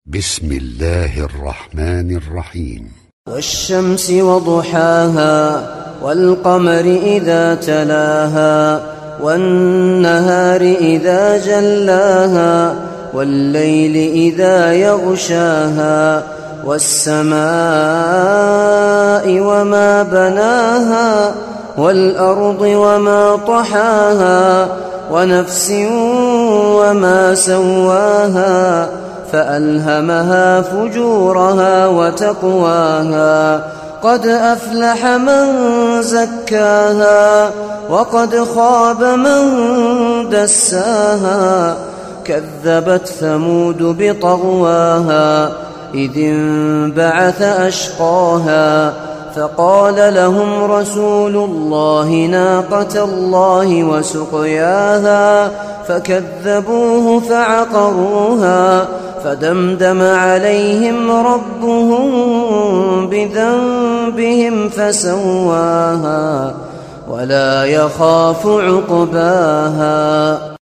بسم الله الرحمن الرحيم. والشمس وضحاها والقمر إذا تلاها والنهار إذا جلاها والليل إذا يغشاها والسماء وما بناها والأرض وما طحاها ونفس وما سواها فألهمها فجورها وتقواها قد أفلح من زكاها وقد خاب من دساها كذبت ثمود بطغواها إذ انبعث أشقاها فقال لهم رسول الله ناقة الله وسقياها فكذبوه فعقروها فدمدم عليهم ربهم بذنبهم فسواها ولا يخاف عقباها.